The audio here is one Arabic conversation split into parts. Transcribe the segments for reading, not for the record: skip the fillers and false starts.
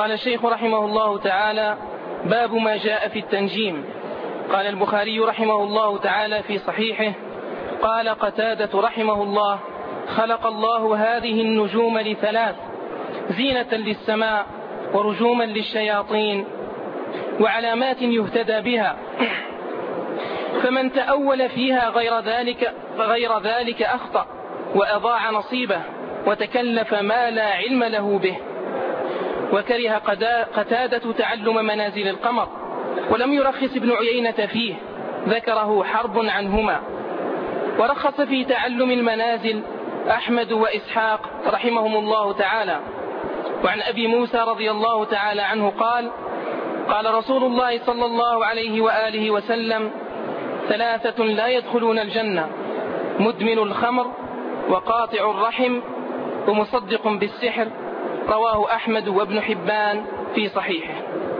قال الشيخ رحمه الله تعالى: باب ما جاء في التنجيم. قال البخاري رحمه الله تعالى في صحيحه: قال قتادة رحمه الله: خلق الله هذه النجوم لثلاث: زينة للسماء، ورجوما للشياطين، وعلامات يهتدى بها، فمن تأول فيها غير ذلك أخطأ وأضاع نصيبه وتكلف ما لا علم له به. وكره قتادة تعلم منازل القمر، ولم يرخص ابن عيينة فيه، ذكره حرب عنهما. ورخص في تعلم المنازل أحمد وإسحاق رحمهم الله تعالى. وعن أبي موسى رضي الله تعالى عنه قال: قال رسول الله صلى الله عليه وآله وسلم: ثلاثة لا يدخلون الجنة: مدمن الخمر، وقاطع الرحم، ومصدق بالسحر. رواه أحمد وابن حبان في صحيحه.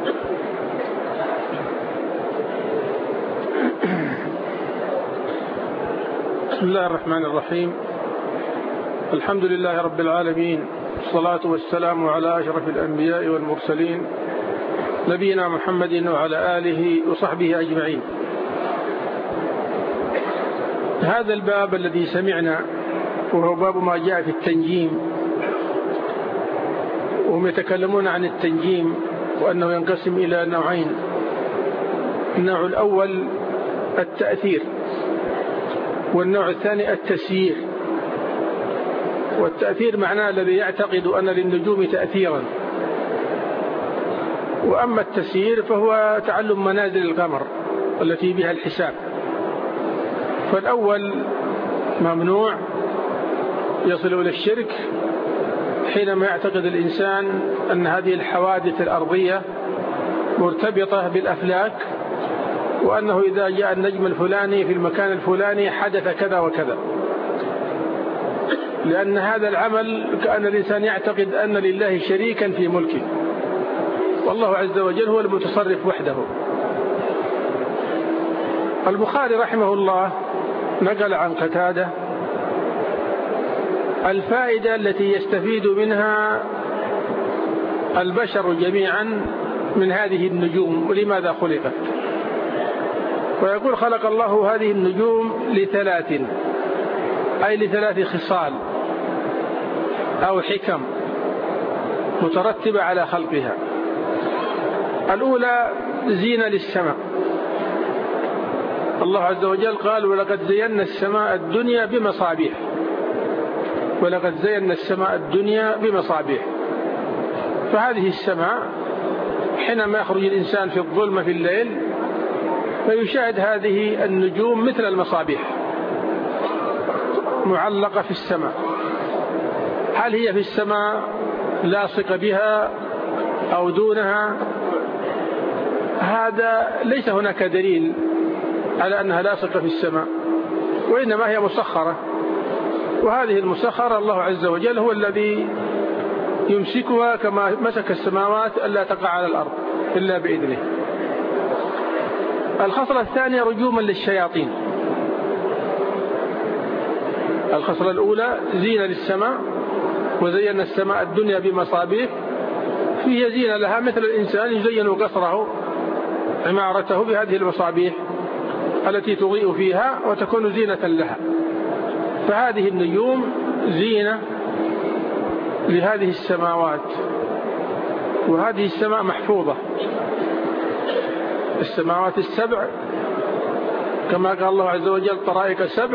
بسم الله الرحمن الرحيم. الحمد لله رب العالمين، والصلاة والسلام على أشرف الأنبياء والمرسلين، نبينا محمد وعلى آله وصحبه أجمعين. هذا الباب الذي سمعنا وهو باب ما جاء في التنجيم، وهم يتكلمون عن التنجيم وأنه ينقسم إلى نوعين: النوع الأول التأثير، والنوع الثاني التسيير. والتأثير معناه الذي يعتقد أن للنجوم تأثيرا، وأما التسيير فهو تعلم منازل القمر التي بها الحساب. فالأول ممنوع، يصل إلى الشرك حينما يعتقد الإنسان أن هذه الحوادث الأرضية مرتبطة بالأفلاك، وأنه إذا جاء النجم الفلاني في المكان الفلاني حدث كذا وكذا، لأن هذا العمل كأن الإنسان يعتقد أن لله شريكا في ملكه، والله عز وجل هو المتصرف وحده. البخاري رحمه الله نقل عن قتادة الفائدة التي يستفيد منها البشر جميعا من هذه النجوم ولماذا خلقت. ويقول: خلق الله هذه النجوم لثلاث، أي لثلاث خصال أو حكم مترتبة على خلقها. الأولى زينة للسماء. الله عز وجل قال: ولقد زينا السماء الدنيا بمصابيح. ولقد زينا السماء الدنيا بمصابيح. فهذه السماء حينما يخرج الإنسان في الظلمة في الليل فيشاهد هذه النجوم مثل المصابيح معلقة في السماء. هل هي في السماء لاصقة بها أو دونها؟ هذا ليس هناك دليل على أنها لاصقة في السماء، وإنما هي مسخرة. وهذه المسخرة الله عز وجل هو الذي يمسكها كما مسك السماوات ألا تقع على الأرض إلا بإذنه. الخصلة الثانية رجوما للشياطين. الخصلة الأولى زينة للسماء، وزينا السماء الدنيا بمصابيح، فيه زينة لها مثل الإنسان يزين قصره عمارته بهذه المصابيح التي تضيء فيها وتكون زينة لها. فهذه النجوم زينة لهذه السماوات، وهذه السماء محفوظة. السماوات السبع كما قال الله عز وجل: طرائق سبع.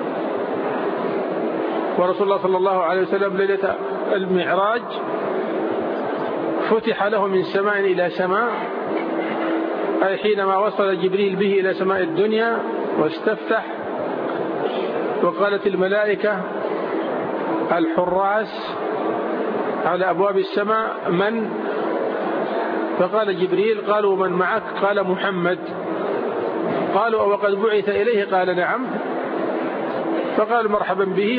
ورسول الله صلى الله عليه وسلم ليلة المعراج فتح له من سماء إلى سماء، أي حينما وصل جبريل به إلى سماء الدنيا واستفتح، وقالت الملائكة الحراس على أبواب السماء: من؟ فقال جبريل: قالوا: من معك؟ قال: محمد. قالوا: وقد بعث إليه؟ قال: نعم. فقال: مرحبا به.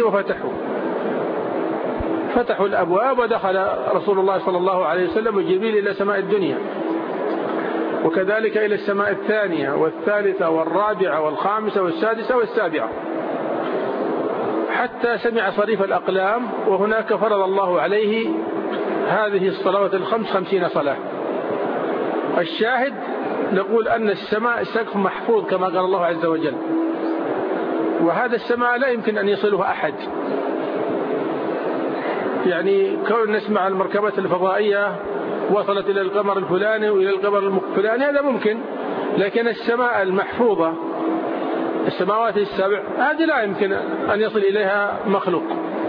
فتحوا الأبواب، ودخل رسول الله صلى الله عليه وسلم وجبريل إلى سماء الدنيا، وكذلك إلى السماء الثانية والثالثة والرابعة والخامسة والسادسة والسابعة، حتى سمع صريف الأقلام. وهناك فرض الله عليه هذه الصلوات الخمس 50 صلاة. الشاهد نقول أن السماء سقف محفوظ كما قال الله عز وجل، وهذا السماء لا يمكن أن يصله أحد. يعني كون نسمع المركبات الفضائية وصلت إلى القمر الفلاني وإلى القمر الفلاني هذا ممكن، لكن السماء المحفوظة السماوات السبع هذه لا يمكن أن يصل إليها مخلوق.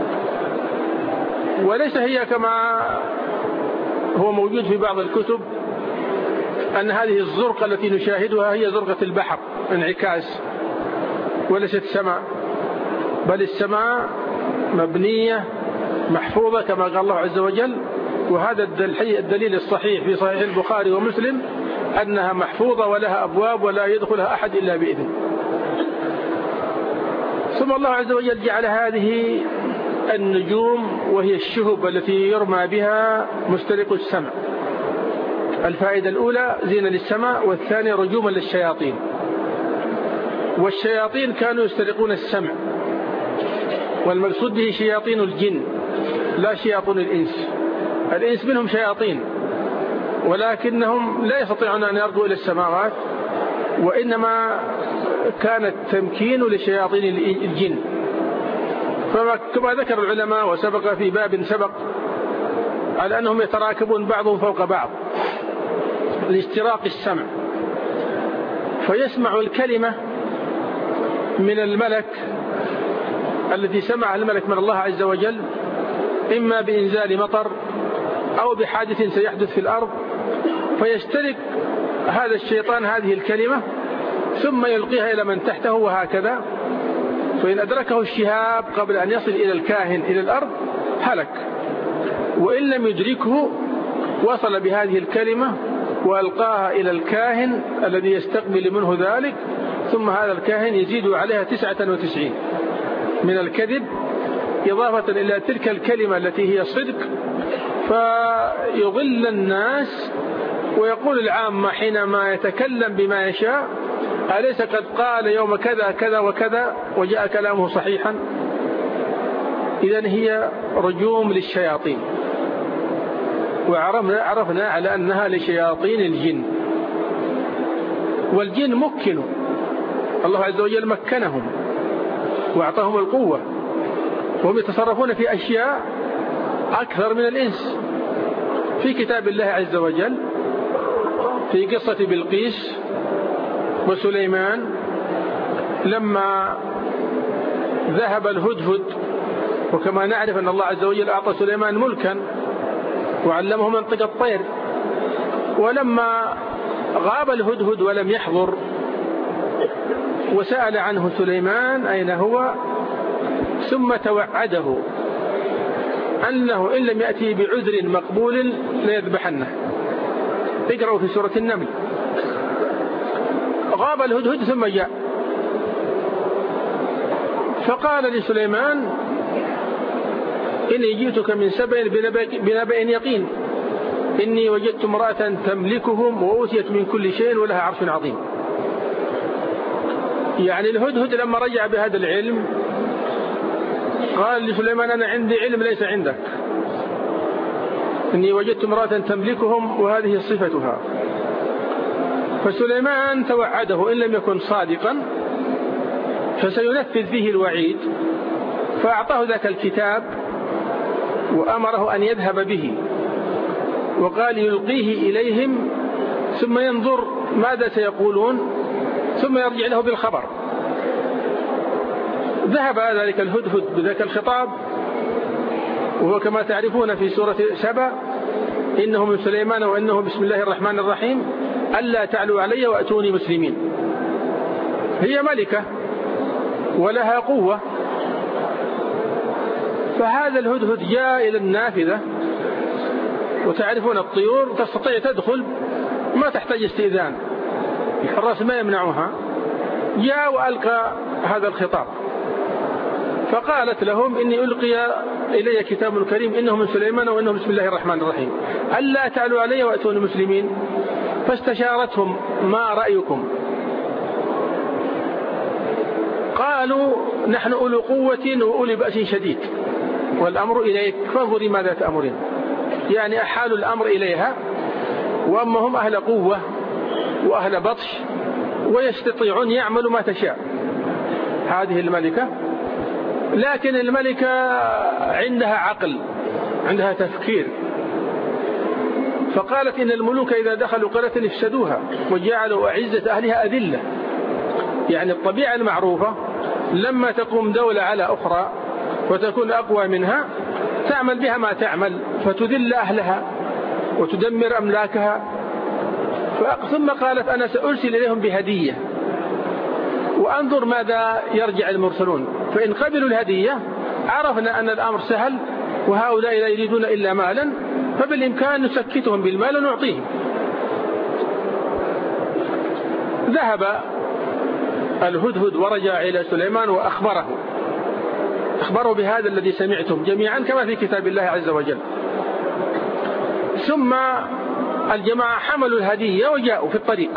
وليس هي كما هو موجود في بعض الكتب أن هذه الزرقة التي نشاهدها هي زرقة البحر انعكاس، وليست سماء، بل السماء مبنية محفوظة كما قال الله عز وجل. وهذا الدليل الصحيح في صحيح البخاري ومسلم أنها محفوظة ولها أبواب ولا يدخلها أحد إلا بإذن. ثم الله عز وجل جعل هذه النجوم وهي الشهب التي يرمى بها مسترق السمع. الفائدة الأولى زينة للسماء، والثانية رجوما للشياطين. والشياطين كانوا يسترقون السمع، والمقصود به شياطين الجن لا شياطين الإنس. الإنس منهم شياطين ولكنهم لا يستطيعون أن يرجوا إلى السماوات، وإنما كان التمكين لشياطين الجن. فكما ذكر العلماء وسبق في باب سبق على أنهم يتراكبون بعضهم فوق بعض لاستراق السمع، فيسمع الكلمة من الملك التي سمعها الملك من الله عز وجل، إما بإنزال مطر أو بحادث سيحدث في الأرض، فيسترق هذا الشيطان هذه الكلمة ثم يلقيها إلى من تحته وهكذا. فإن أدركه الشهاب قبل أن يصل إلى الكاهن إلى الأرض هلك، وإن لم يدركه وصل بهذه الكلمة وألقاها إلى الكاهن الذي يستقبل منه ذلك، ثم هذا الكاهن يزيد عليها 99 من الكذب إضافة إلى تلك الكلمة التي هي صدق، فيضل الناس. ويقول العامة حينما يتكلم بما يشاء: أليس قد قال يوم كذا كذا وكذا وجاء كلامه صحيحا؟ إذن هي رجوم للشياطين، وعرفنا على أنها لشياطين الجن. والجن مكنوا، الله عز وجل مكنهم وأعطاهم القوة، وهم يتصرفون في أشياء أكثر من الإنس. في كتاب الله عز وجل في قصة بلقيس وسليمان لما ذهب الهدهد، وكما نعرف أن الله عز وجل أعطى سليمان ملكا وعلمه منطق الطير، ولما غاب الهدهد ولم يحضر وسأل عنه سليمان أين هو، ثم توعده أنه إن لم يأتي بعذر مقبول ليذبحنه. اقرأوا في سورة النمل. غاب الهدهد ثم جاء فقال لسليمان: إني جئتك من سبأ بنبأ يقين، إني وجدت امرأة تملكهم وأوتيت من كل شيء ولها عرش عظيم. يعني الهدهد لما رجع بهذا العلم قال لسليمان: أنا عندي علم ليس عندك، إني وجدت امرأة تملكهم وهذه صفتها. فسليمان توعده إن لم يكن صادقا فسينفذ فيه الوعيد، فأعطاه ذاك الكتاب وأمره أن يذهب به، وقال يلقيه إليهم ثم ينظر ماذا سيقولون ثم يرجع له بالخبر. ذهب ذلك الهدهد بذاك الخطاب، وهو كما تعرفون في سورة سبأ: إنه من سليمان وإنه بسم الله الرحمن الرحيم ألا تعلوا علي وأتوني مسلمين. هي ملكة ولها قوة. فهذا الهدهد جاء إلى النافذة، وتعرفون الطيور تستطيع تدخل ما تحتاج استئذان، الحراس ما يمنعها. جاء وألقى هذا الخطاب فقالت لهم: إني ألقي إلي كتاب كريم إنه من سليمان وإنه بسم الله الرحمن الرحيم ألا تعلوا علي وأتوني مسلمين. فاستشارتهم: ما رأيكم؟ قالوا: نحن أولو قوة وأولي بأس شديد والأمر إليك فانظري ماذا تأمرين. يعني أحالوا الأمر إليها، وأما هم أهل قوة وأهل بطش ويستطيعون يعملوا ما تشاء هذه الملكة. لكن الملكة عندها عقل، عندها تفكير، فقالت إن الملوك إذا دخلوا قرية افسدوها وجعلوا أعزة أهلها أذلة. يعني الطبيعة المعروفة لما تقوم دولة على أخرى وتكون أقوى منها تعمل بها ما تعمل فتذل أهلها وتدمر أملاكها. ثم قالت أنا سأرسل إليهم بهدية وأنظر ماذا يرجع المرسلون، فإن قبلوا الهدية عرفنا أن الأمر سهل وهؤلاء لا يريدون إلا مالا، فبالإمكان نسكتهم بالمال ونعطيهم. ذهب الهدهد ورجع إلى سليمان وأخبره بهذا الذي سمعتم جميعا كما في كتاب الله عز وجل. ثم الجماعة حملوا الهدية وجاءوا في الطريق،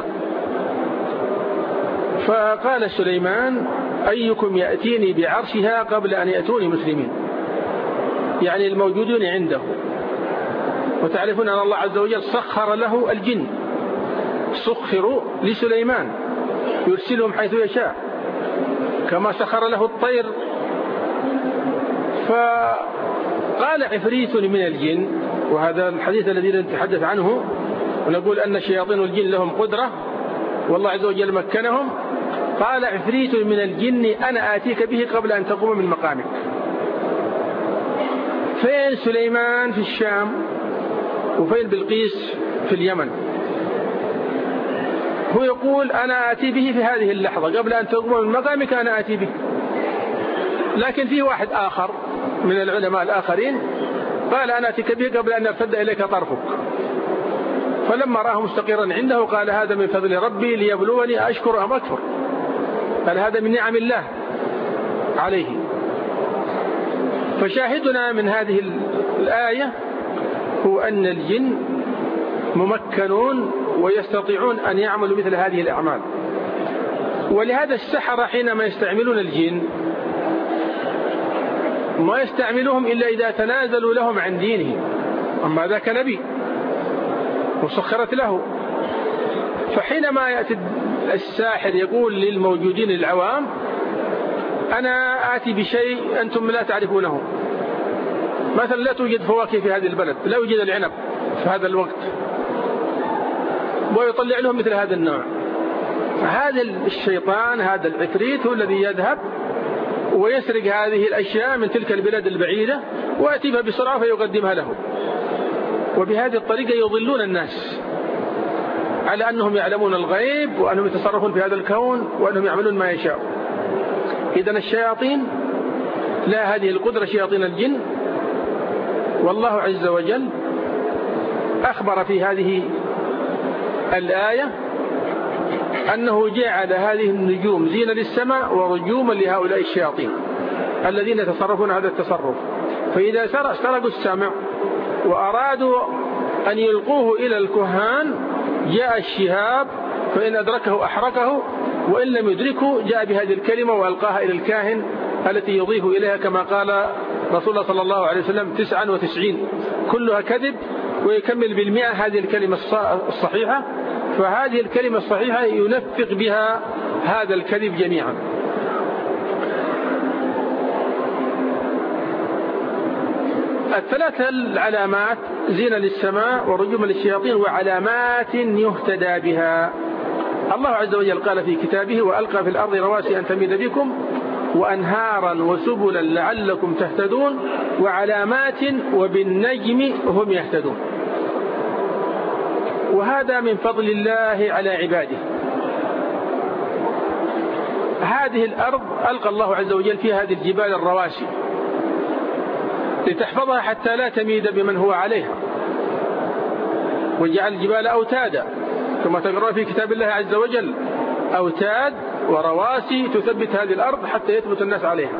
فقال سليمان أيكم يأتيني بعرشها قبل أن يأتوني مسلمين، يعني الموجودون عنده. وتعرفون أن الله عز وجل سخر له الجن، سخروا لسليمان يرسلهم حيث يشاء كما سخر له الطير. فقال عفريت من الجن، وهذا الحديث الذي نتحدث عنه ونقول أن شياطين الجن لهم قدرة والله عز وجل مكنهم. قال عفريت من الجن أنا آتيك به قبل أن تقوم من مقامك. فين سليمان؟ في الشام. وفين بلقيس؟ في اليمن. هو يقول أنا آتي به في هذه اللحظة قبل أن تقوم من مقامك أنا آتي به. لكن في واحد آخر من العلماء الآخرين قال أنا آتيك به قبل أن يرتد إليك طرفك. فلما رآه مستقرا عنده قال هذا من فضل ربي ليبلوني أشكر أم أكفر. قال هذا من نعم الله عليه. فشاهدنا من هذه الآية هو أن الجن ممكنون ويستطيعون أن يعملوا مثل هذه الأعمال. ولهذا السحرة حينما يستعملون الجن ما يستعملوهم إلا إذا تنازلوا لهم عن دينهم، أما ذاك نبي وسخرت له. فحينما يأتي الساحر يقول للموجودين العوام أنا آتي بشيء أنتم لا تعرفونه، مثلا لا توجد فواكه في هذه البلد، لا يوجد العنب في هذا الوقت، ويطلع لهم مثل هذا النوع. هذا الشيطان هذا العفريت هو الذي يذهب ويسرق هذه الأشياء من تلك البلاد البعيدة ويأتي بها بسرعة فيقدمها له. وبهذه الطريقة يضلون الناس على أنهم يعلمون الغيب وأنهم يتصرفون في هذا الكون وأنهم يعملون ما يشاء. إذن الشياطين لا هذه القدرة، شياطين الجن. والله عز وجل أخبر في هذه الآية أنه جعل هذه النجوم زينة للسماء ورجوما لهؤلاء الشياطين الذين يتصرفون هذا التصرف. فإذا سرقوا السمع وأرادوا أن يلقوه إلى الكهان جاء الشهاب فإن أدركه أحرقه، وإن لم يدركه جاء بهذه الكلمة وألقاها إلى الكاهن التي يضيف إليها كما قال رسول الله صلى الله عليه وسلم 99 كلها كذب، ويكمل بالمئة هذه الكلمة الصحيحة. فهذه الكلمة الصحيحة ينفق بها هذا الكذب جميعا. الثلاث العلامات زينة للسماء ورجوما للشياطين وعلامات يهتدى بها. الله عز وجل قال في كتابه وألقى في الأرض رواسي أن تميد بكم وأنهارا وسبلا لعلكم تهتدون وعلامات وبالنجم هم يهتدون. وهذا من فضل الله على عباده. هذه الأرض ألقى الله عز وجل فيها هذه الجبال الرواسي لتحفظها حتى لا تميد بمن هو عليها، وجعل الجبال أوتادا كما تقرأ في كتاب الله عز وجل، أوتاد ورواسي تثبت هذه الأرض حتى يثبت الناس عليها.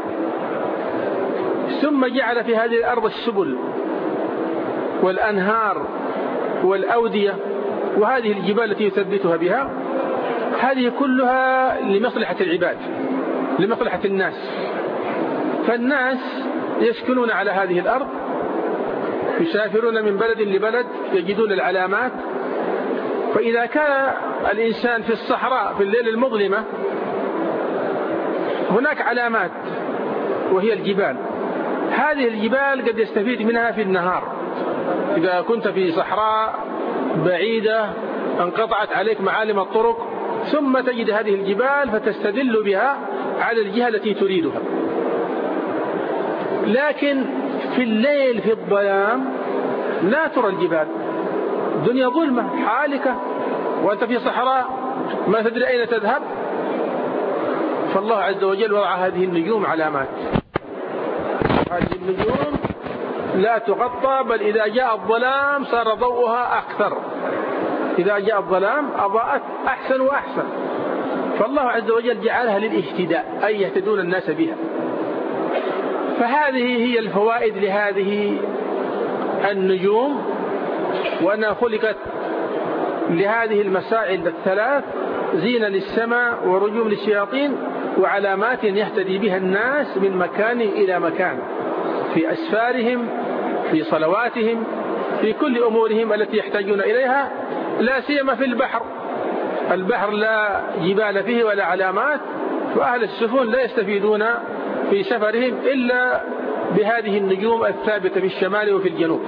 ثم جعل في هذه الأرض السبل والأنهار والأودية وهذه الجبال التي يثبتها بها، هذه كلها لمصلحة العباد لمصلحة الناس. فالناس يسكنون على هذه الأرض يسافرون من بلد لبلد يجدون العلامات. فإذا كان الإنسان في الصحراء في الليل المظلمة هناك علامات وهي الجبال، هذه الجبال قد يستفيد منها في النهار. إذا كنت في صحراء بعيدة انقطعت عليك معالم الطرق ثم تجد هذه الجبال فتستدل بها على الجهة التي تريدها. لكن في الليل في الظلام لا ترى الجبال، الدنيا ظلمة حالكة وأنت في صحراء ما تدري أين تذهب. فالله عز وجل وضع هذه النجوم علامات، هذه النجوم لا تغطى، بل إذا جاء الظلام صار ضوءها أكثر، إذا جاء الظلام أضاءت أحسن وأحسن. فالله عز وجل جعلها للاهتداء، أي يهتدون الناس بها. فهذه هي الفوائد لهذه النجوم، وأنها خلقت لهذه المسائل الثلاث: زينة للسماء ورجوم للشياطين وعلامات يهتدي بها الناس من مكان إلى مكان في أسفارهم، في صلواتهم، في كل أمورهم التي يحتاجون إليها، لا سيما في البحر. البحر لا جبال فيه ولا علامات، وأهل السفن لا يستفيدون في سفرهم إلا بهذه النجوم الثابتة في الشمال وفي الجنوب.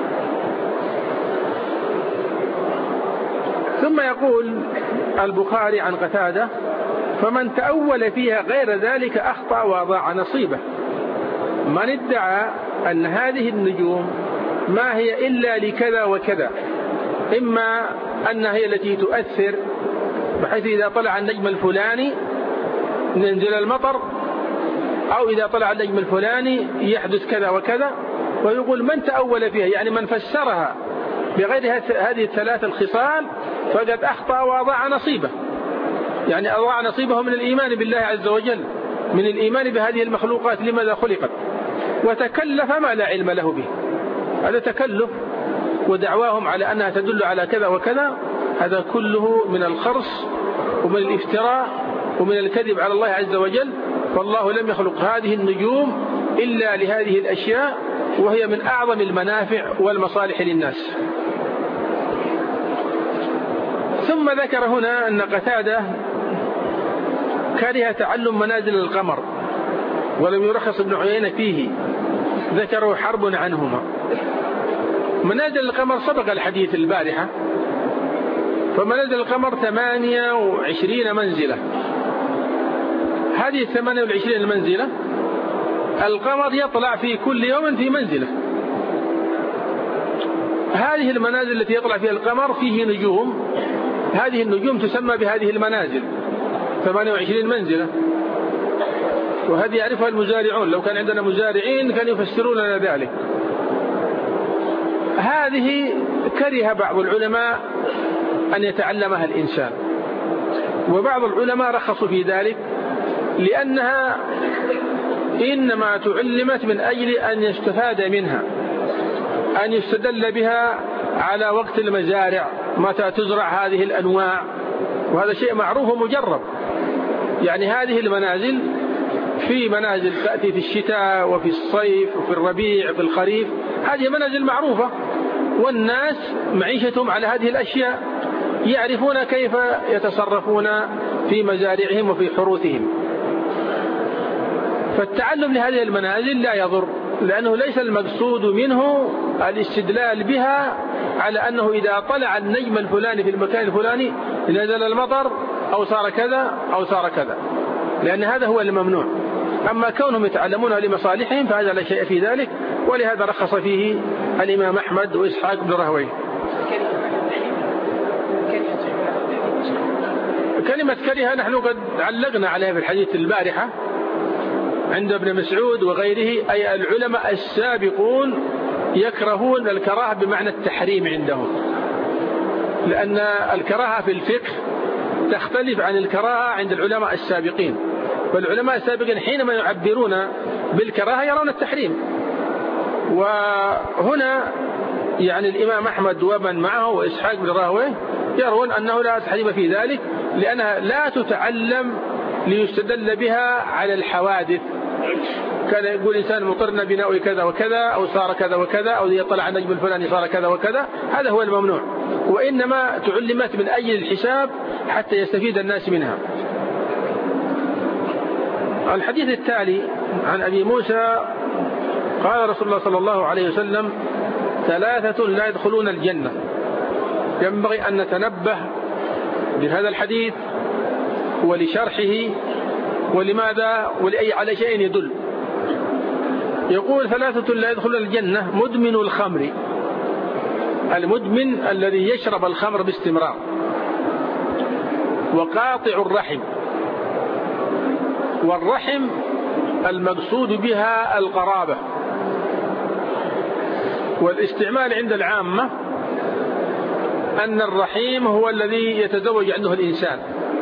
ثم يقول البخاري عن قتادة: فمن تأول فيها غير ذلك أخطأ وأضاع نصيبه. من ادعى أن هذه النجوم ما هي إلا لكذا وكذا، إما أنها هي التي تؤثر بحيث إذا طلع النجم الفلاني ينزل المطر، أو إذا طلع النجم الفلاني يحدث كذا وكذا، ويقول من تأول فيها يعني من فسرها بغير هذه الثلاث الخصال فقد أخطأ وأضاع نصيبه، يعني أضاع نصيبه من الإيمان بالله عز وجل، من الإيمان بهذه المخلوقات لماذا خلقت، وتكلف ما لا علم له به. هذا تكلف، ودعواهم على أنها تدل على كذا وكذا، هذا كله من الخرص ومن الافتراء ومن الكذب على الله عز وجل. فالله لم يخلق هذه النجوم إلا لهذه الأشياء، وهي من أعظم المنافع والمصالح للناس. ثم ذكر هنا أن قتادة كره تعلم منازل القمر ولم يرخص ابن عيينة فيه، ذكروا حرب عنهما. منازل القمر سبق الحديث البارحة، فمنازل القمر 28 منزلة. هذه 28 المنزلة القمر يطلع في كل يوم في منزلة. هذه المنازل التي يطلع فيها القمر فيه نجوم، هذه النجوم تسمى بهذه المنازل 28 منزلة، وهذه يعرفها المزارعون، لو كان عندنا مزارعين كانوا يفسرون لنا ذلك. هذه كره بعض العلماء أن يتعلمها الإنسان، وبعض العلماء رخصوا في ذلك، لأنها إنما تعلمت من أجل أن يستفاد منها، أن يستدل بها على وقت المزارع متى تزرع هذه الأنواع، وهذا شيء معروف ومجرب. يعني هذه المنازل في منازل تأتي في الشتاء وفي الصيف وفي الربيع وفي الخريف، هذه منازل معروفة، والناس معيشتهم على هذه الأشياء، يعرفون كيف يتصرفون في مزارعهم وفي حروثهم. فالتعلم لهذه المنازل لا يضر، لأنه ليس المقصود منه الاستدلال بها على أنه إذا طلع النجم الفلاني في المكان الفلاني نزل المطر أو صار كذا أو صار كذا، لأن هذا هو الممنوع. أما كونهم يتعلمونها لمصالحهم فهذا لا شيء في ذلك، ولهذا رخص فيه الإمام أحمد وإسحاق بن راهويه. كلمة كره نحن قد علقنا عليها في الحديث البارحة عند ابن مسعود وغيره، أي العلماء السابقون يكرهون الكراهة بمعنى التحريم عندهم، لأن الكراهة في الفقه تختلف عن الكراهة عند العلماء السابقين. فالعلماء السابقين حينما يعبرون بالكراهة يرون التحريم، وهنا يعني الإمام أحمد ومن معه وإسحاق بن راهويه يرون أنه لا تحريم في ذلك، لأنها لا تتعلم ليستدل بها على الحوادث، كان يقول إنسان مطرنا بناء كذا وكذا، أو صار كذا وكذا، أو يطلع النجم الفلاني صار كذا وكذا، هذا هو الممنوع. وإنما تعلمت من أجل الحساب حتى يستفيد الناس منها. الحديث التالي عن أبي موسى قال رسول الله صلى الله عليه وسلم: 3 لا يدخلون الجنة. ينبغي أن نتنبه لهذا الحديث ولشرحه ولماذا على شيء يدل. يقول: 3 لا يدخلون الجنة: مدمن الخمر، المدمن الذي يشرب الخمر باستمرار، وقاطع الرحم. والرحم المقصود بها القرابة، والاستعمال عند العامة أن الرحيم هو الذي يتزوج عنده الإنسان،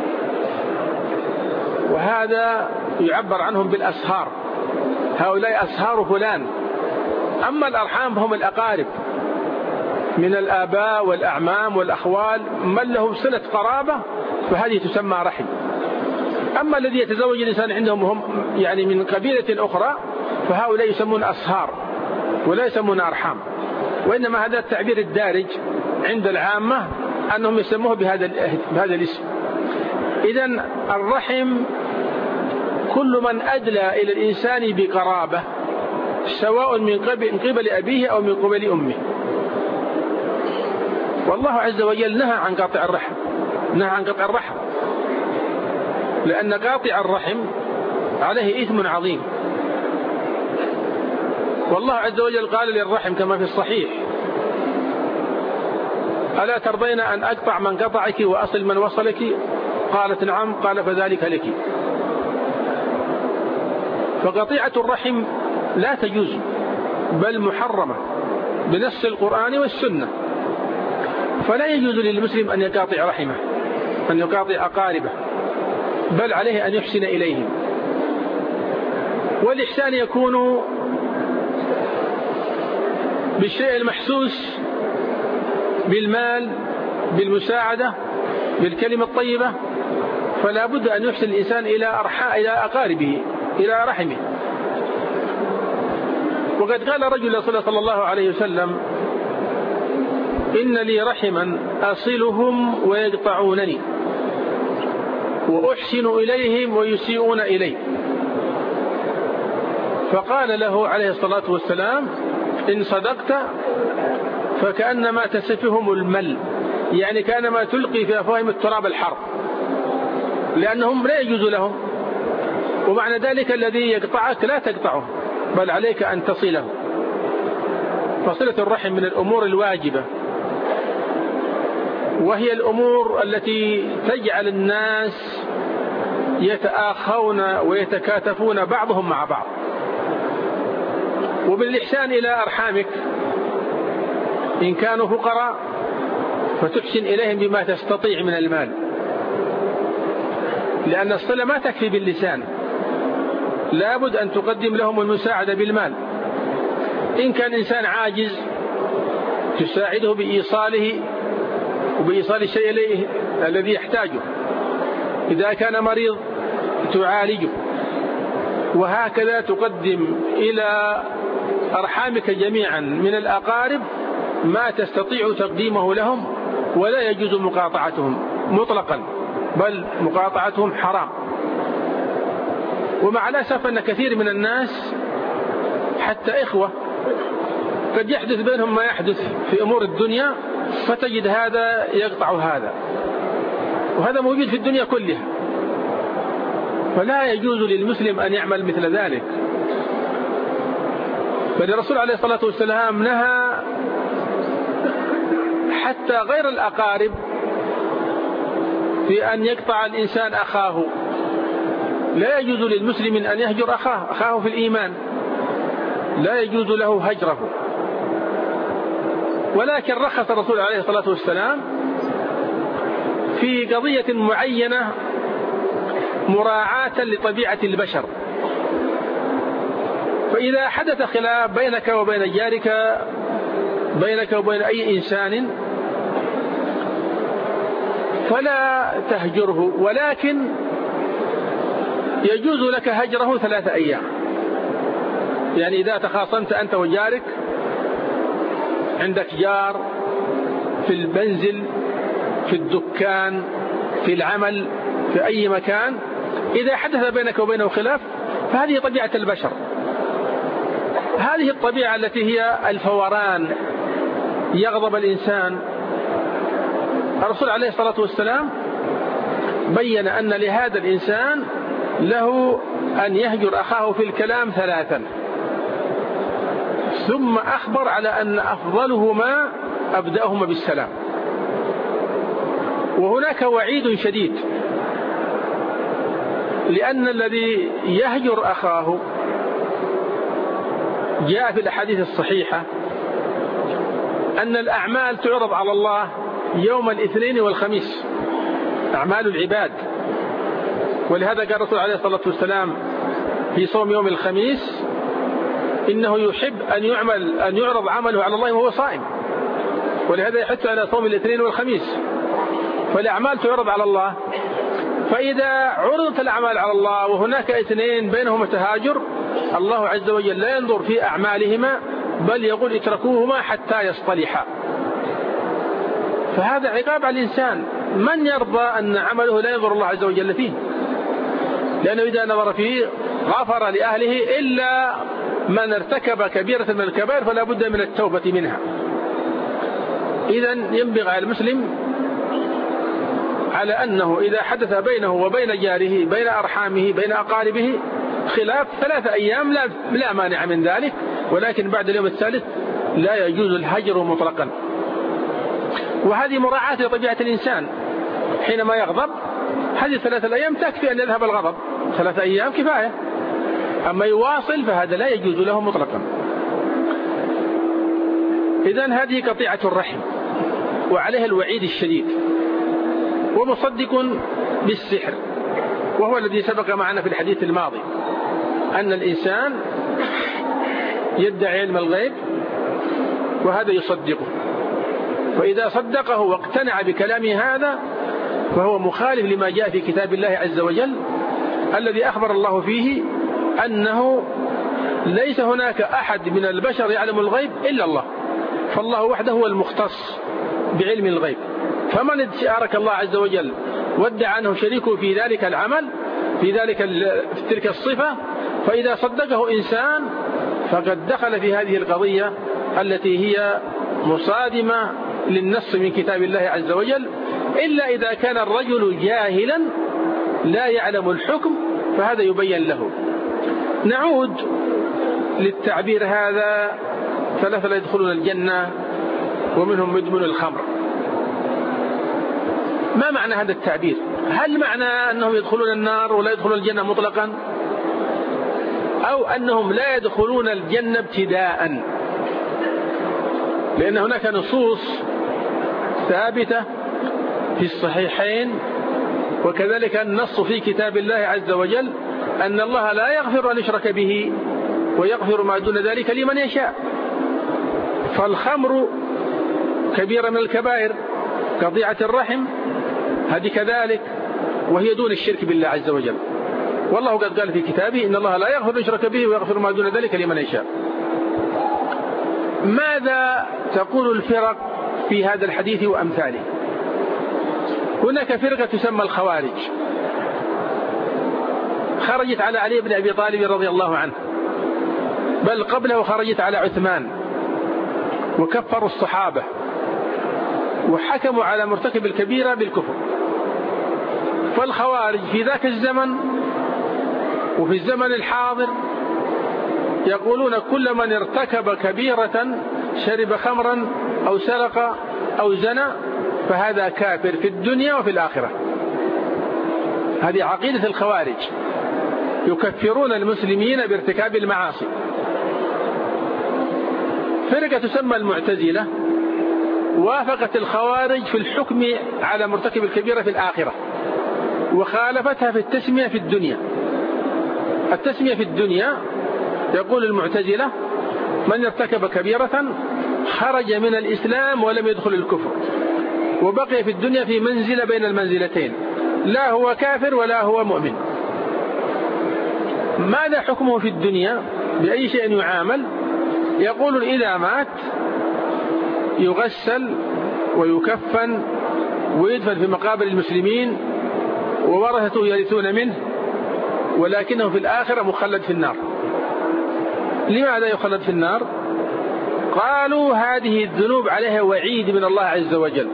وهذا يعبر عنهم بالأصهار، هؤلاء أصهار فلان. أما الأرحام فهم الأقارب من الآباء والأعمام والأخوال، من لهم صلة قرابة فهذه تسمى رحم. أما الذي يتزوج الإنسان عندهم هم يعني من قبيلة أخرى فهؤلاء يسمون أصهار ولا يسمون أرحام، وإنما هذا التعبير الدارج عند العامة أنهم يسموه بهذا الاسم. إذن الرحم كل من أدلى إلى الإنسان بقرابة، سواء من قبل أبيه أو من قبل أمه. والله عز وجل نهى عن قطع الرحم، نهى عن قطع الرحم، لأن قاطع الرحم عليه إثم عظيم. والله عز وجل قال للرحم كما في الصحيح: ألا ترضين أن أقطع من قطعك وأصل من وصلك؟ قالت: نعم. قال: فذلك لك. فقطيعة الرحم لا تجوز، بل محرمة بنص القرآن والسنة. فلا يجوز للمسلم أن يقاطع رحمه، أن يقاطع أقاربه، بل عليه أن يحسن إليهم. والإحسان يكون بالشيء المحسوس، بالمال، بالمساعدة، بالكلمة الطيبة. فلا بد أن يحسن الإنسان إلى أقاربه، إلى رحمه. وقد قال رجل صلى الله عليه وسلم: إن لي رحما أصلهم ويقطعونني، وأحسن إليهم ويسيئون إلي. فقال له عليه الصلاة والسلام: إن صدقت فكأنما تسفهم المل، يعني كأنما تلقي في أفواههم التراب الحر، لأنهم لا يجوز لهم. ومعنى ذلك الذي يقطعك لا تقطعه، بل عليك أن تصله. فصلة الرحم من الأمور الواجبة، وهي الأمور التي تجعل الناس يتآخون ويتكاتفون بعضهم مع بعض. وبالإحسان إلى أرحامك إن كانوا فقراء فتحسن إليهم بما تستطيع من المال، لأن الصلة ما تكفي باللسان، لابد أن تقدم لهم المساعدة بالمال. إن كان إنسان عاجز تساعده بإيصاله وبإيصال الشيء إليه الذي يحتاجه. إذا كان مريض تعالجه، وهكذا تقدم إلى أرحامك جميعا من الأقارب ما تستطيع تقديمه لهم، ولا يجوز مقاطعتهم مطلقا، بل مقاطعتهم حرام. ومع الأسف أن كثير من الناس حتى إخوة قد يحدث بينهم ما يحدث في أمور الدنيا، فتجد هذا يقطع هذا، وهذا موجود في الدنيا كلها. فلا يجوز للمسلم أن يعمل مثل ذلك. فالرسول عليه الصلاة والسلام نهى حتى غير الأقارب في أن يقطع الإنسان أخاه. لا يجوز للمسلم أن يهجر أخاه في الإيمان، لا يجوز له هجره. ولكن رخص الرسول عليه الصلاة والسلام في قضية معينة مراعاة لطبيعة البشر. فإذا حدث خلاف بينك وبين جارك، بينك وبين أي إنسان، فلا تهجره، ولكن يجوز لك هجره 3 أيام. يعني إذا تخاصمت أنت وجارك، عندك جار في المنزل، في الدكان، في العمل، في أي مكان، إذا حدث بينك وبينه خلاف فهذه طبيعة البشر. هذه الطبيعة التي هي الفوران، يغضب الإنسان. الرسول عليه الصلاة والسلام بين أن لهذا الإنسان له أن يهجر أخاه في الكلام 3، ثم أخبر على أن أفضلهما أبدأهما بالسلام. وهناك وعيد شديد، لأن الذي يهجر أخاه جاء في الأحاديث الصحيحة أن الأعمال تعرض على الله يوم الاثنين والخميس، أعمال العباد. ولهذا قال الرسول عليه الصلاة والسلام في صوم يوم الخميس إنه يحب أن يعرض عمله على الله وهو صائم، ولهذا يحث على صوم الاثنين والخميس. فالأعمال تعرض على الله، فإذا عرضت الأعمال على الله وهناك اثنين بينهما تهاجر، الله عز وجل لا ينظر في أعمالهما، بل يقول اتركوهما حتى يصطلحا. فهذا عقاب على الإنسان. من يرضى أن عمله لا ينظر الله عز وجل فيه؟ لأنه إذا نظر فيه غفر لأهله، إلا من ارتكب كبيرة من الكبائر فلا بد من التوبة منها. إذن ينبغي على المسلم على أنه إذا حدث بينه وبين جاره، بين أرحامه، بين أقاربه خلاف 3 أيام لا مانع من ذلك، ولكن بعد اليوم الثالث لا يجوز الهجر مطلقا. وهذه مراعاة لطبيعة الإنسان. حينما يغضب هذه 3 أيام تكفي أن يذهب الغضب، 3 أيام كفاية. أما يواصل فهذا لا يجوز له مطلقا. إذن هذه قطيعة الرحم وعليها الوعيد الشديد. ومصدق بالسحر، وهو الذي سبق معنا في الحديث الماضي، أن الإنسان يدعي علم الغيب وهذا يصدقه، فإذا صدقه واقتنع بكلام هذا فهو مخالف لما جاء في كتاب الله عز وجل، الذي أخبر الله فيه أنه ليس هناك أحد من البشر يعلم الغيب إلا الله، فالله وحده هو المختص بعلم الغيب. فمن شارك الله عز وجل وادعى أنه شريكه في ذلك العمل، في تلك الصفة، فإذا صدقه إنسان فقد دخل في هذه القضية التي هي مصادمة للنص من كتاب الله عز وجل، إلا إذا كان الرجل جاهلا لا يعلم الحكم فهذا يبين له. نعود للتعبير هذا: 3 لا يدخلون الجنة ومنهم مدمن الخمر. ما معنى هذا التعبير؟ هل معنى أنهم يدخلون النار ولا يدخلون الجنة مطلقا، أو أنهم لا يدخلون الجنة ابتداء؟ لأن هناك نصوص ثابتة في الصحيحين، وكذلك النص في كتاب الله عز وجل أن الله لا يغفر أن يشرك به ويغفر ما دون ذلك لمن يشاء. فالخمر كبيرة من الكبائر، قطيعة الرحم هذه كذلك، وهي دون الشرك بالله عز وجل. والله قد قال في كتابه إن الله لا يغفر أن يشرك به ويغفر ما دون ذلك لمن يشاء. ماذا تقول الفرق في هذا الحديث وأمثاله؟ هناك فرقة تسمى الخوارج، خرجت على علي بن أبي طالب رضي الله عنه، بل قبله خرجت على عثمان، وكفروا الصحابة وحكموا على مرتكب الكبيرة بالكفر. فالخوارج في ذاك الزمن وفي الزمن الحاضر يقولون كل من ارتكب كبيرة، شرب خمرا أو سرق أو زنى، فهذا كافر في الدنيا وفي الآخرة. هذه عقيدة الخوارج، يكفرون المسلمين بارتكاب المعاصي. فرقة تسمى المعتزلة وافقت الخوارج في الحكم على مرتكب الكبيرة في الآخرة، وخالفتها في التسمية في الدنيا. التسمية في الدنيا يقول المعتزلة من ارتكب كبيرة خرج من الإسلام ولم يدخل الكفر، وبقي في الدنيا في منزلة بين المنزلتين، لا هو كافر ولا هو مؤمن. ماذا حكمه في الدنيا؟ بأي شيء يعامل، يقولون إذا مات يغسل ويكفن ويدفن في مقابر المسلمين وورثته يرثون منه، ولكنه في الآخرة مخلد في النار. لماذا يخلد في النار؟ قالوا هذه الذنوب عليها وعيد من الله عز وجل،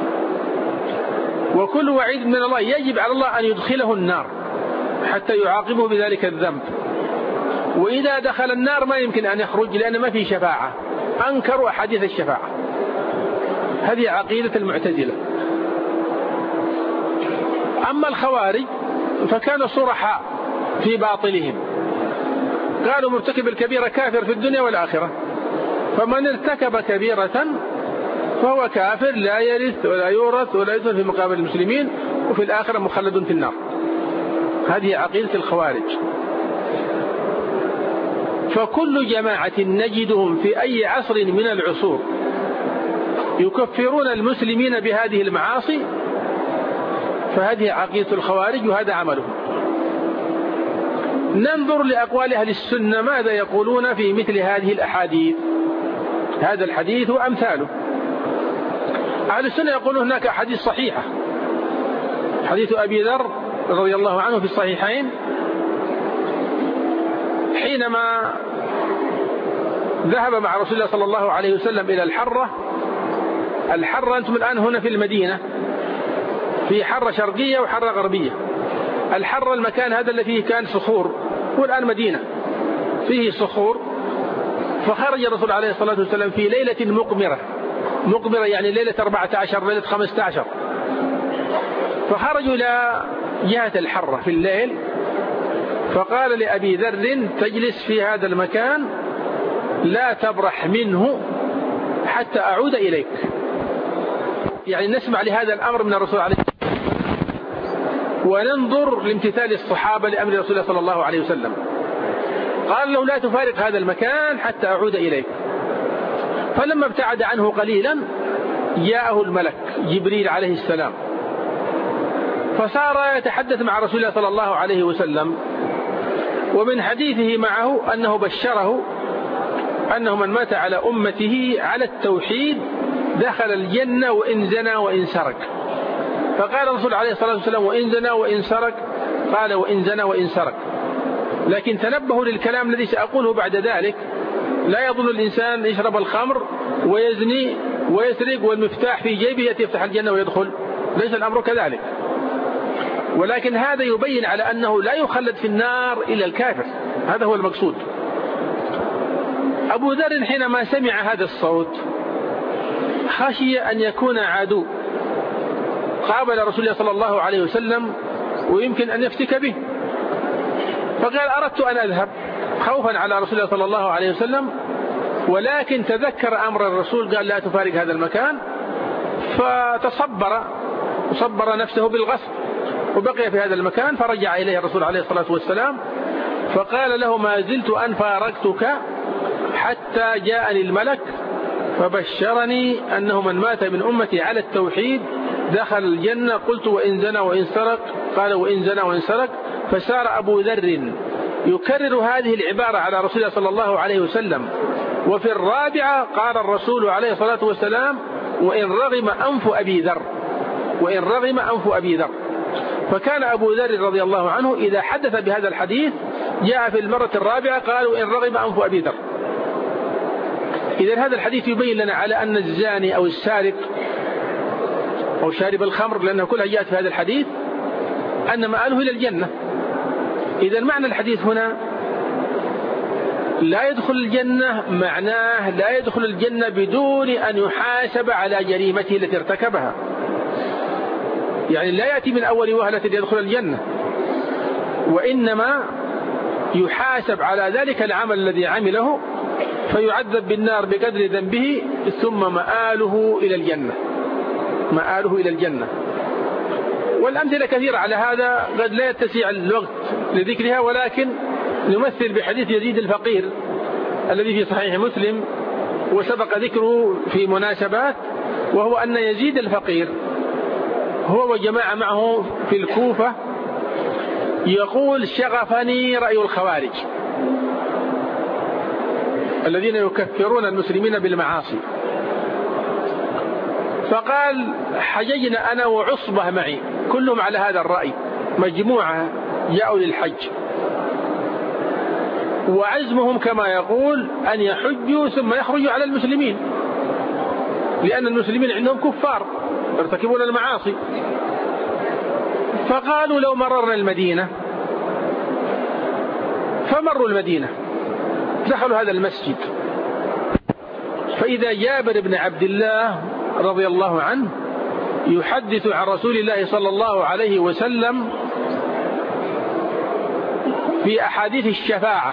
وكل وعيد من الله يجب على الله أن يدخله النار حتى يعاقبه بذلك الذنب، وإذا دخل النار ما يمكن أن يخرج لأن ما في شفاعة، أنكروا أحاديث الشفاعة. هذه عقيدة المعتزلة. أما الخوارج فكانوا صرحاء في باطلهم، قالوا مرتكب الكبيرة كافر في الدنيا والآخرة، فمن ارتكب كبيرة فهو كافر لا يرث ولا يورث ولا يدخل في مقابر المسلمين، وفي الآخرة مخلد في النار. هذه عقيدة الخوارج. فكل جماعة نجدهم في أي عصر من العصور يكفرون المسلمين بهذه المعاصي، فهذه عقيدة الخوارج وهذا عملهم. ننظر لأقوال أهل السنة ماذا يقولون في مثل هذه الأحاديث، هذا الحديث وأمثاله. أهل السنة يقولون هناك أحاديث صحيحة. حديث أبي ذر رضي الله عنه في الصحيحين حينما ذهب مع رسول الله صلى الله عليه وسلم إلى الحرة. أنتم الآن هنا في المدينة في حرة شرقية وحرة غربية. الحرة المكان هذا اللي فيه كان صخور، والآن مدينة فيه صخور. فخرج الرسول عليه الصلاة والسلام في ليلة مقمرة يعني ليلة 14 ليلة 15، فخرجوا إلى جهة الحرة في الليل، فقال لأبي ذر تجلس في هذا المكان لا تبرح منه حتى أعود إليك، يعني نسمع لهذا الأمر من الرسول عليه الصلاة والسلام وننظر لامتثال الصحابة لأمر رسول الله صلى الله عليه وسلم. قال له لا تفارق هذا المكان حتى أعود إليك. فلما ابتعد عنه قليلا جاءه الملك جبريل عليه السلام، فصار يتحدث مع رسول الله صلى الله عليه وسلم، ومن حديثه معه أنه بشره أنه من مات على أمته على التوحيد دخل الجنة وإن زنى وإن سرق. فقال الرسول عليه الصلاة والسلام وإن زنى وإن سرق؟ قال وإن زنى وإن سرق. لكن تنبهوا للكلام الذي سأقوله بعد ذلك. لا يظن الإنسان يشرب الخمر ويزني ويسرق والمفتاح في جيبه يفتح الجنة ويدخل، ليس الأمر كذلك، ولكن هذا يبين على أنه لا يخلد في النار إلا الكافر، هذا هو المقصود. أبو ذر حينما سمع هذا الصوت خشي أن يكون عدو قابل رسول الله صلى الله عليه وسلم ويمكن أن يفتك به، فقال أردت أن أذهب خوفا على رسول الله صلى الله عليه وسلم، ولكن تذكر أمر الرسول قال لا تفارق هذا المكان، فصبر نفسه بالغصب وبقي في هذا المكان. فرجع إليه الرسول عليه الصلاة والسلام فقال له ما زلت أن فارقتك حتى جاءني الملك فبشرني أنه من مات من أمتي على التوحيد دخل الجنة. قلت وإن زنى وإن سرق؟ قال وإن زنى وإن سرق. فسار أبو ذر يكرر هذه العبارة على رسول الله صلى الله عليه وسلم. وفي الرابعة قال الرسول عليه الصلاة والسلام وإن رغم أنف أبي ذر، وإن رغم أنف أبي ذر. فكان أبو ذر رضي الله عنه إذا حدث بهذا الحديث جاء في المرة الرابعة قال وإن رغم أنف أبي ذر. إذن هذا الحديث يبين لنا على أن الزاني أو السارق أو شارب الخمر، لأنه كلها جاءت في هذا الحديث، أن مآله إلى الجنة. إذن معنى الحديث هنا لا يدخل الجنة، معناه لا يدخل الجنة بدون أن يحاسب على جريمته التي ارتكبها، يعني لا يأتي من أول وهلة يدخل الجنة، وإنما يحاسب على ذلك العمل الذي عمله فيعذب بالنار بقدر ذنبه ثم مآله إلى الجنة، مآله إلى الجنة. والأمثلة كثيرة على هذا قد لا يتسع الوقت لذكرها، ولكن نمثل بحديث يزيد الفقير الذي في صحيح مسلم وسبق ذكره في مناسبات، وهو أن يزيد الفقير هو وجماعة معه في الكوفة يقول شغفني رأي الخوارج، الذين يكفرون المسلمين بالمعاصي. فقال حججنا أنا وعصبة معي كلهم على هذا الرأي، مجموعة جاءوا للحج، وعزمهم كما يقول أن يحجوا ثم يخرجوا على المسلمين، لأن المسلمين عندهم كفار يرتكبون المعاصي. فقالوا لو مررنا المدينة، فمروا المدينة دخلوا هذا المسجد، فإذا جابر بن عبد الله رضي الله عنه يحدث عن رسول الله صلى الله عليه وسلم في أحاديث الشفاعة،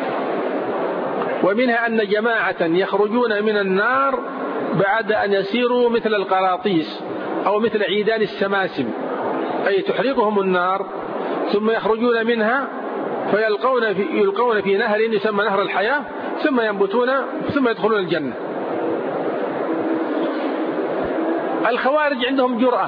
ومنها أن جماعة يخرجون من النار بعد أن يسيروا مثل القراطيس أو مثل عيدان السماسم، أي تحرقهم النار ثم يخرجون منها فيلقون في نهر يسمى نهر الحياة، ثم ينبتون ثم يدخلون الجنة. الخوارج عندهم جرأة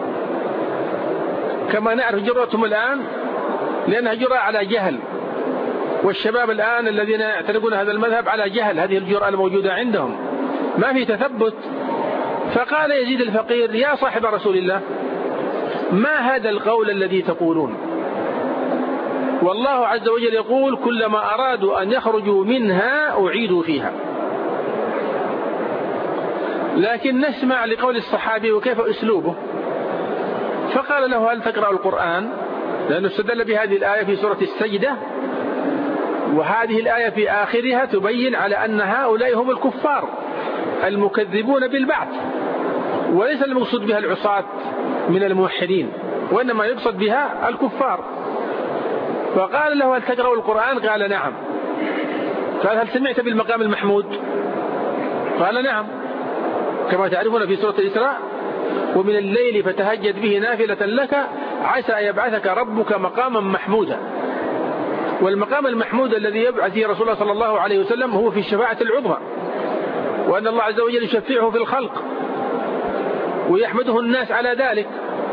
كما نعرف جرأتهم الآن، لأنها جرأة على جهل، والشباب الآن الذين يعتنقون هذا المذهب على جهل، هذه الجرأة الموجودة عندهم ما في تثبت. فقال يزيد الفقير يا صاحب رسول الله ما هذا القول الذي تقولون؟ والله عز وجل يقول كلما أرادوا أن يخرجوا منها أعيدوا فيها. لكن نسمع لقول الصحابي وكيف أسلوبه. فقال له هل تقرأ القرآن؟ لأنه استدل بهذه الآية في سورة السجدة، وهذه الآية في آخرها تبين على أن هؤلاء هم الكفار المكذبون بالبعث، وليس المقصود بها العصاة من الموحدين، وإنما يقصد بها الكفار. فقال له هل تقرأ القرآن؟ قال نعم. قال هل سمعت بالمقام المحمود؟ قال نعم، كما تعرفون في سورة الإسراء ومن الليل فتهجد به نافلة لك عسى أن يبعثك ربك مقاما محمودا. والمقام المحمود الذي يبعث فيه رسول الله صلى الله عليه وسلم هو في الشفاعة العظمى، وأن الله عز وجل يشفعه في الخلق ويحمده الناس على ذلك.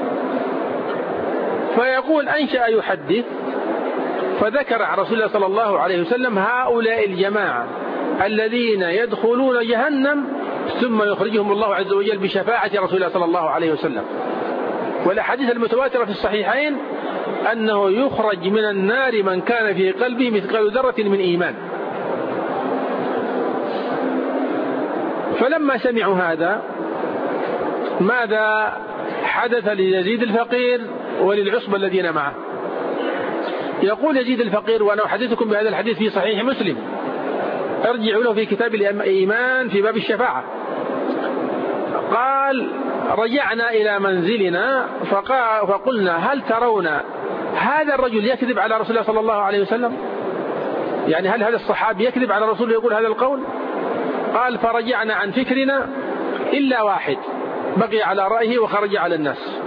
فيقول أنشأ يحدث فذكر عن رسول الله صلى الله عليه وسلم هؤلاء الجماعة الذين يدخلون جهنم ثم يخرجهم الله عز وجل بشفاعة رسول الله صلى الله عليه وسلم. والأحاديث المتواترة في الصحيحين أنه يخرج من النار من كان في قلبه مثقال ذرة من إيمان. فلما سمعوا هذا ماذا حدث ليزيد الفقير وللعصبة الذين معه؟ يقول يزيد الفقير وأنا أحدثكم بهذا الحديث في صحيح مسلم، ارجعوا له في كتاب الإيمان في باب الشفاعة. قال رجعنا إلى منزلنا فقلنا هل ترون هذا الرجل يكذب على رسول الله صلى الله عليه وسلم؟ يعني هل هذا الصحابي يكذب على رسوله يقول هذا القول؟ قال فرجعنا عن فكرنا إلا واحد بقي على رأيه وخرج على الناس.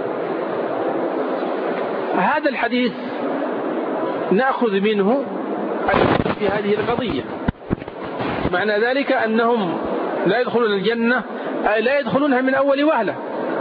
هذا الحديث نأخذ منه في هذه القضية معنى ذلك أنهم لا يدخلون الجنة، لا يدخلونها من أول وهلة،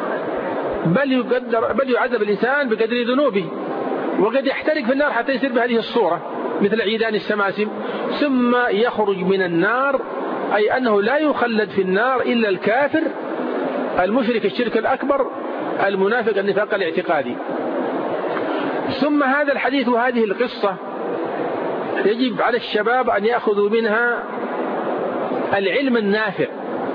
بل يعذب الإنسان بقدر ذنوبه، وقد يحترق في النار حتى يصير بهذه الصورة مثل عيدان السماسم، ثم يخرج من النار، أي أنه لا يخلد في النار إلا الكافر المشرك الشرك الأكبر المنافق النفاق الاعتقادي. ثم هذا الحديث وهذه القصة يجب على الشباب أن يأخذوا منها العلم النافع،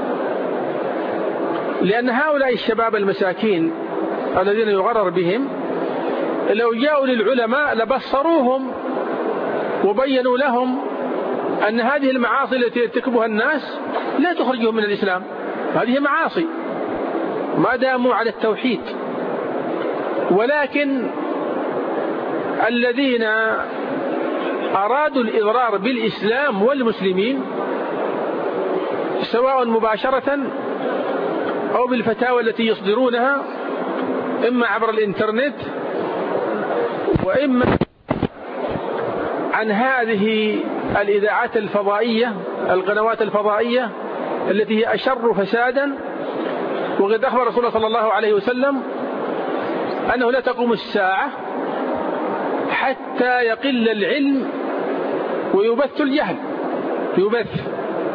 لأن هؤلاء الشباب المساكين الذين يغرر بهم لو جاءوا للعلماء لبصروهم وبينوا لهم أن هذه المعاصي التي يرتكبها الناس لا تخرجهم من الإسلام، هذه معاصي ما داموا على التوحيد. ولكن الذين أرادوا الإضرار بالإسلام والمسلمين سواء مباشرة أو بالفتاوى التي يصدرونها إما عبر الإنترنت وإما عن هذه الإذاعات الفضائية القنوات الفضائية التي هي أشر فسادا. وقد أخبر رسول الله صلى الله عليه وسلم أنه لا تقوم الساعة حتى يقل العلم ويبث الجهل، يبث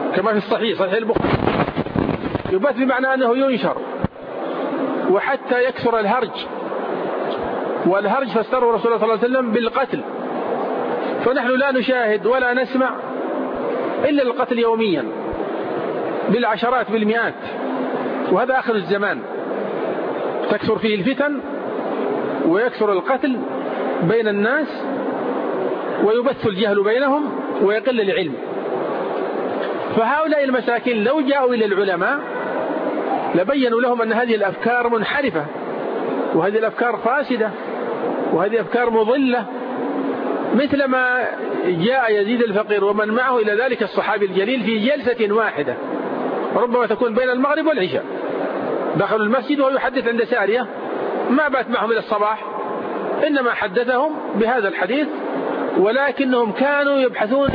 كما في صحيح البخاري. يبث بمعنى أنه ينشر، وحتى يكثر الهرج، والهرج فسره رسول الله صلى الله عليه وسلم بالقتل، فنحن لا نشاهد ولا نسمع إلا القتل يوميا بالعشرات بالمئات، وهذا آخر الزمان، تكثر فيه الفتن ويكثر القتل بين الناس ويبث الجهل بينهم ويقل العلم. فهؤلاء المساكين لو جاءوا إلى العلماء لبينوا لهم أن هذه الأفكار منحرفة، وهذه الأفكار فاسدة، وهذه أفكار مضلة، مثل ما جاء يزيد الفقير ومن معه إلى ذلك الصحابي الجليل في جلسة واحدة، ربما تكون بين المغرب والعشاء، دخلوا المسجد وهو يحدث عند سارية، ما بات معهم إلى الصباح، إنما حدثهم بهذا الحديث، ولكنهم كانوا يبحثون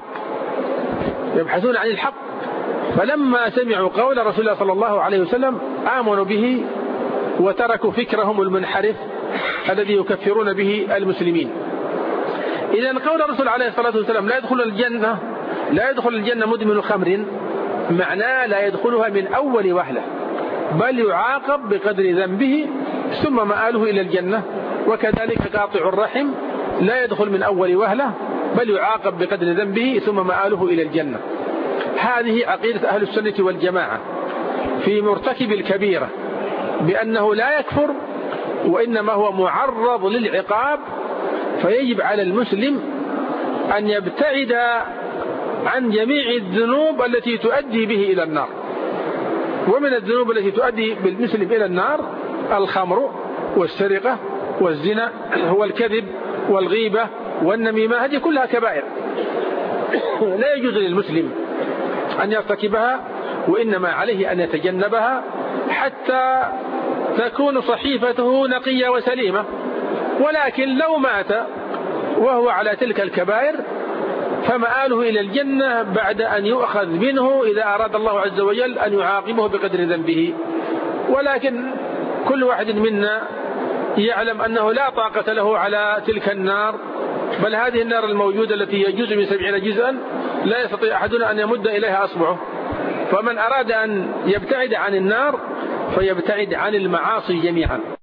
عن الحق، فلما سمعوا قول رسول الله صلى الله عليه وسلم آمنوا به وتركوا فكرهم المنحرف الذي يكفرون به المسلمين. إذن قول الرسول عليه الصلاة والسلام لا يدخل الجنة مدمن خمر، معناه لا يدخلها من أول وهلة، بل يعاقب بقدر ذنبه ثم مآله إلى الجنة. وكذلك قاطع الرحم لا يدخل من أول وهلة، بل يعاقب بقدر ذنبه ثم مآله إلى الجنة. هذه عقيدة أهل السنة والجماعة في مرتكب الكبيرة، بأنه لا يكفر وإنما هو معرض للعقاب، فيجب على المسلم أن يبتعد عن جميع الذنوب التي تؤدي به إلى النار. ومن الذنوب التي تؤدي بالمسلم إلى النار الخمر والسرقة والزنا والكذب والغيبة والنميمة، هذه كلها كبائر لا يجوز للمسلم أن يرتكبها، وإنما عليه أن يتجنبها حتى تكون صحيفته نقية وسليمة. ولكن لو مات وهو على تلك الكبائر فمآله إلى الجنة بعد أن يؤخذ منه إذا أراد الله عز وجل أن يعاقبه بقدر ذنبه. ولكن كل واحد منا يعلم أنه لا طاقة له على تلك النار، بل هذه النار الموجودة التي يجوز من 70 جزءا لا يستطيع أحدنا أن يمد إليها أصبعه. فمن أراد أن يبتعد عن النار فيبتعد عن المعاصي جميعا.